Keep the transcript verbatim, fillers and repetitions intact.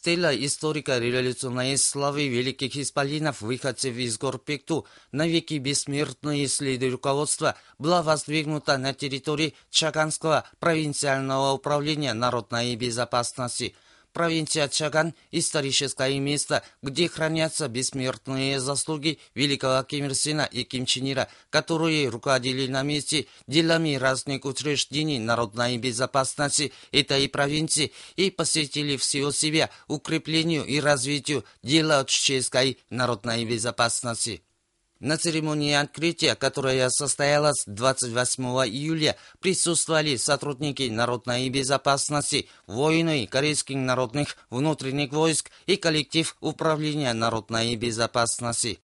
Стела историко-революционной славы великих исполинов, выходцев из гор Пекту, навеки бессмертное исследование руководства была воздвигнута на территории Чаганского провинциального управления народной безопасности. Провинция Чаган – историческое место, где хранятся бессмертные заслуги великого Ким Ир Сена и Ким Чен Ира, которые руководили на месте делами разных учреждений народной безопасности этой провинции и посвятили всего себя укреплению и развитию дела чеченской народной безопасности. На церемонии открытия, которая состоялась двадцать восьмого июля, присутствовали сотрудники народной безопасности, воины корейских народных внутренних войск и коллектив управления народной безопасности.